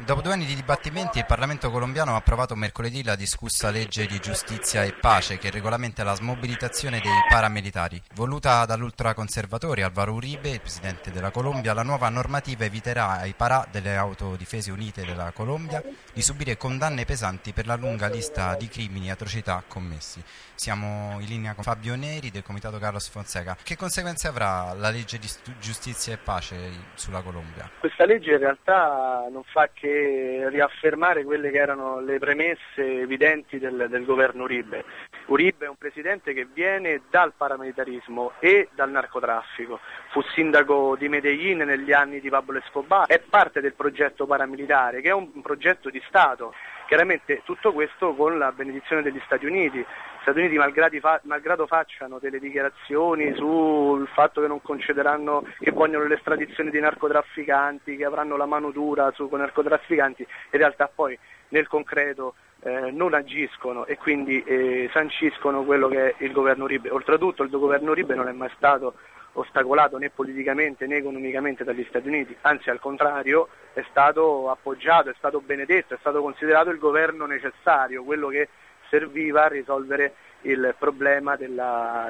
Dopo 2 anni di dibattimenti, il Parlamento colombiano ha approvato mercoledì la discussa legge di giustizia e pace che regolamenta la smobilitazione dei paramilitari. Voluta dall'ultraconservatore Álvaro Uribe, il presidente della Colombia, la nuova normativa eviterà ai parà delle Autodifese Unite della Colombia di subire condanne pesanti per la lunga lista di crimini e atrocità commessi. Siamo in linea con Fabio Neri del Comitato Carlos Fonseca. Che conseguenze avrà la legge di giustizia e pace sulla Colombia? Questa legge in realtà non fa che riaffermare quelle che erano le premesse evidenti del governo Uribe. Uribe è un presidente che viene dal paramilitarismo e dal narcotraffico. Fu sindaco di Medellín negli anni di Pablo Escobar, è parte del progetto paramilitare che è un progetto di Stato. Chiaramente tutto questo con la benedizione degli Stati Uniti. Gli Stati Uniti malgrado facciano delle dichiarazioni sul fatto che non concederanno, che vogliono l'estradizione di narcotrafficanti, che avranno la mano dura con i narcotrafficanti, in realtà poi nel concreto non agiscono e quindi sanciscono quello che è il governo Uribe. Oltretutto il governo Uribe non è mai stato ostacolato né politicamente né economicamente dagli Stati Uniti, anzi al contrario è stato appoggiato, è stato benedetto, è stato considerato il governo necessario, quello che serviva a risolvere il problema della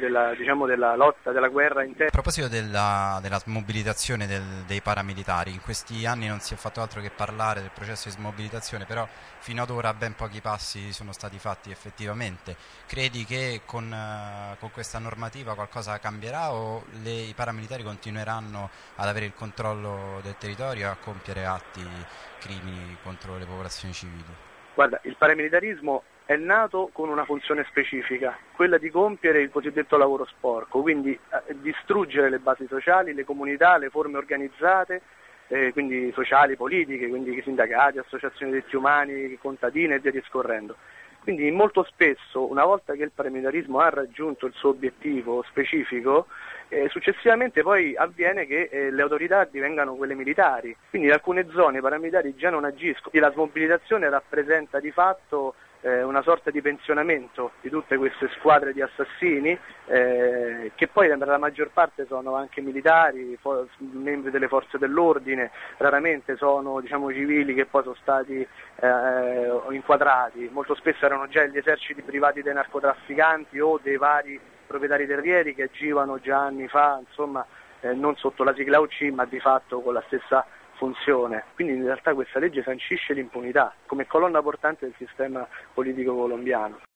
lotta, della guerra interna. A proposito della smobilitazione dei paramilitari, in questi anni non si è fatto altro che parlare del processo di smobilitazione, però fino ad ora ben pochi passi sono stati fatti effettivamente. Credi che con questa normativa qualcosa cambierà o i paramilitari continueranno ad avere il controllo del territorio e a compiere atti, crimini contro le popolazioni civili? Guarda, il paramilitarismo è nato con una funzione specifica, quella di compiere il cosiddetto lavoro sporco, quindi distruggere le basi sociali, le comunità, le forme organizzate, quindi sociali, politiche, quindi sindacati, associazioni di diritti umani, contadine e via discorrendo. Quindi molto spesso, una volta che il paramilitarismo ha raggiunto il suo obiettivo specifico, successivamente poi avviene che le autorità divengano quelle militari, quindi in alcune zone i paramilitari già non agiscono, la smobilitazione rappresenta di fatto una sorta di pensionamento di tutte queste squadre di assassini che poi per la maggior parte sono anche militari, membri delle forze dell'ordine, raramente sono civili che poi sono stati inquadrati, molto spesso erano già gli eserciti privati dei narcotrafficanti o dei vari proprietari terrieri che agivano già anni fa, insomma non sotto la sigla UC ma di fatto con la stessa funzione. Quindi in realtà questa legge sancisce l'impunità come colonna portante del sistema politico colombiano.